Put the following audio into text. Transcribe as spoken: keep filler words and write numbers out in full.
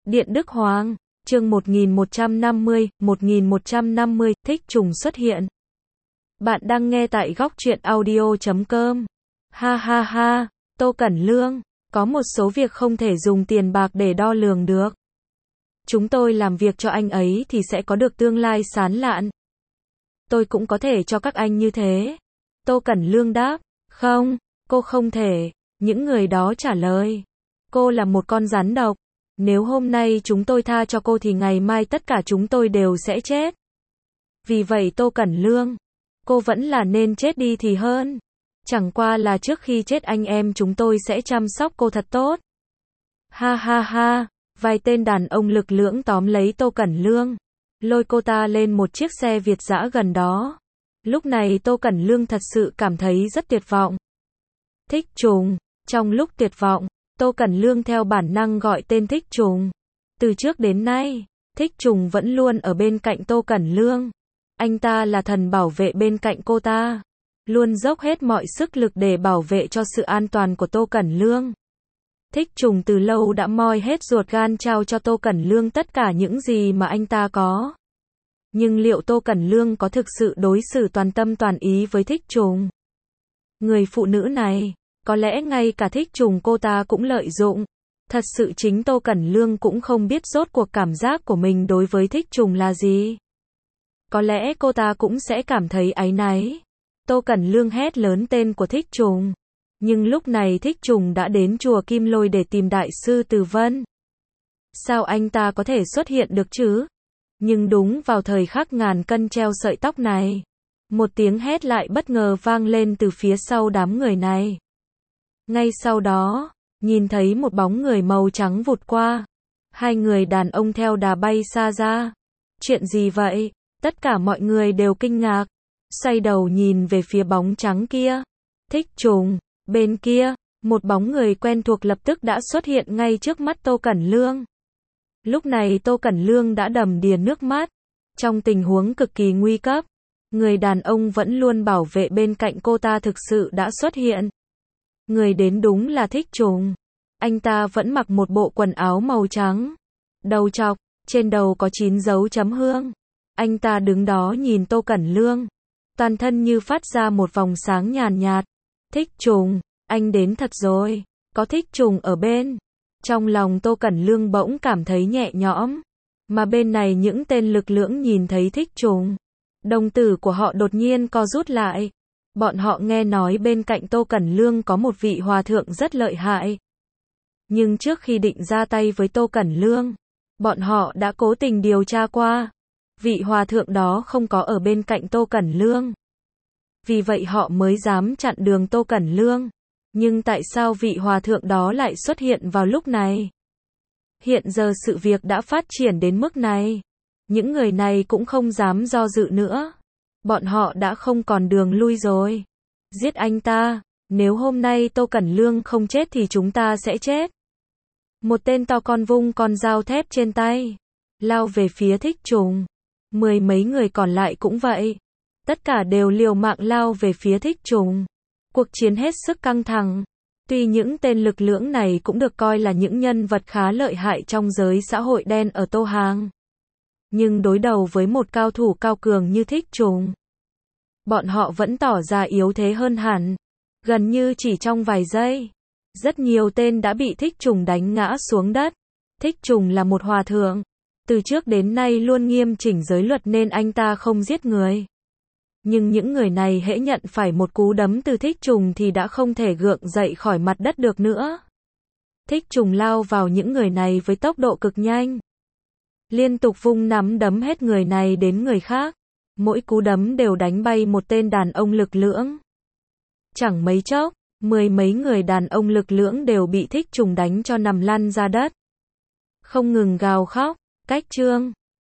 Điện Đức Hoàng, chương một nghìn một trăm năm mươi, một nghìn một trăm năm mươi, thích trùng xuất hiện. Bạn đang nghe tại góc truyện audio chấm com. Ha ha ha, Tô Cẩn Lương, có một số việc không thể dùng tiền bạc để đo lường được. Chúng tôi làm việc cho anh ấy thì sẽ có được tương lai sáng lạn. Tôi cũng có thể cho các anh như thế. Tô Cẩn Lương đáp, không, cô không thể. Những người đó trả lời, cô là một con rắn độc. Nếu hôm nay chúng tôi tha cho cô thì ngày mai tất cả chúng tôi đều sẽ chết. Vì vậy Tô Cẩn Lương, cô vẫn là nên chết đi thì hơn. Chẳng qua là trước khi chết anh em chúng tôi sẽ chăm sóc cô thật tốt. Ha ha ha, vài tên đàn ông lực lưỡng tóm lấy Tô Cẩn Lương, lôi cô ta lên một chiếc xe Việt dã gần đó. Lúc này Tô Cẩn Lương thật sự cảm thấy rất tuyệt vọng. Thích trùng, trong lúc tuyệt vọng, Tô Cẩn Lương theo bản năng gọi tên Thích Trùng. Từ trước đến nay, Thích Trùng vẫn luôn ở bên cạnh Tô Cẩn Lương. Anh ta là thần bảo vệ bên cạnh cô ta, luôn dốc hết mọi sức lực để bảo vệ cho sự an toàn của Tô Cẩn Lương. Thích Trùng từ lâu đã moi hết ruột gan trao cho Tô Cẩn Lương tất cả những gì mà anh ta có. Nhưng liệu Tô Cẩn Lương có thực sự đối xử toàn tâm toàn ý với Thích Trùng? Người phụ nữ này, có lẽ ngay cả Thích Trùng cô ta cũng lợi dụng. Thật sự chính Tô Cẩn Lương cũng không biết rốt cuộc cảm giác của mình đối với Thích Trùng là gì. Có lẽ cô ta cũng sẽ cảm thấy áy náy. Tô Cẩn Lương hét lớn tên của Thích Trùng. Nhưng lúc này Thích Trùng đã đến chùa Kim Lôi để tìm Đại sư Từ Vân. Sao anh ta có thể xuất hiện được chứ? Nhưng đúng vào thời khắc ngàn cân treo sợi tóc này, một tiếng hét lại bất ngờ vang lên từ phía sau đám người này. Ngay sau đó, nhìn thấy một bóng người màu trắng vụt qua. Hai người đàn ông theo đà bay xa ra. Chuyện gì vậy? Tất cả mọi người đều kinh ngạc. Xoay đầu nhìn về phía bóng trắng kia. Thích Trùng, bên kia, một bóng người quen thuộc lập tức đã xuất hiện ngay trước mắt Tô Cẩn Lương. Lúc này Tô Cẩn Lương đã đầm đìa nước mắt. Trong tình huống cực kỳ nguy cấp, người đàn ông vẫn luôn bảo vệ bên cạnh cô ta thực sự đã xuất hiện. Người đến đúng là Thích Trùng. Anh ta vẫn mặc một bộ quần áo màu trắng, đầu trọc, trên đầu có chín dấu chấm hương. Anh ta đứng đó nhìn Tô Cẩn Lương, toàn thân như phát ra một vòng sáng nhàn nhạt. Thích Trùng, anh đến thật rồi, có Thích Trùng ở bên. Trong lòng Tô Cẩn Lương bỗng cảm thấy nhẹ nhõm. Mà bên này những tên lực lưỡng nhìn thấy Thích Trùng, đồng tử của họ đột nhiên co rút lại. Bọn họ nghe nói bên cạnh Tô Cẩn Lương có một vị hòa thượng rất lợi hại. Nhưng trước khi định ra tay với Tô Cẩn Lương, bọn họ đã cố tình điều tra qua. Vị hòa thượng đó không có ở bên cạnh Tô Cẩn Lương. Vì vậy họ mới dám chặn đường Tô Cẩn Lương. Nhưng tại sao vị hòa thượng đó lại xuất hiện vào lúc này? Hiện giờ sự việc đã phát triển đến mức này. Những người này cũng không dám do dự nữa. Bọn họ đã không còn đường lui rồi. Giết anh ta. Nếu hôm nay Tô Cẩn Lương không chết thì chúng ta sẽ chết. Một tên to con vung con dao thép trên tay, lao về phía Thích Trùng. Mười mấy người còn lại cũng vậy. Tất cả đều liều mạng lao về phía Thích Trùng. Cuộc chiến hết sức căng thẳng. Tuy những tên lực lưỡng này cũng được coi là những nhân vật khá lợi hại trong giới xã hội đen ở Tô Hàng. Nhưng đối đầu với một cao thủ cao cường như Thích Trùng, bọn họ vẫn tỏ ra yếu thế hơn hẳn. Gần như chỉ trong vài giây, rất nhiều tên đã bị Thích Trùng đánh ngã xuống đất. Thích Trùng là một hòa thượng, từ trước đến nay luôn nghiêm chỉnh giới luật nên anh ta không giết người. Nhưng những người này hễ nhận phải một cú đấm từ Thích Trùng thì đã không thể gượng dậy khỏi mặt đất được nữa. Thích Trùng lao vào những người này với tốc độ cực nhanh, liên tục vung nắm đấm hết người này đến người khác. Mỗi cú đấm đều đánh bay một tên đàn ông lực lưỡng. Chẳng mấy chốc, mười mấy người đàn ông lực lưỡng đều bị Thích Trùng đánh cho nằm lăn ra đất, không ngừng gào khóc. Cách trương,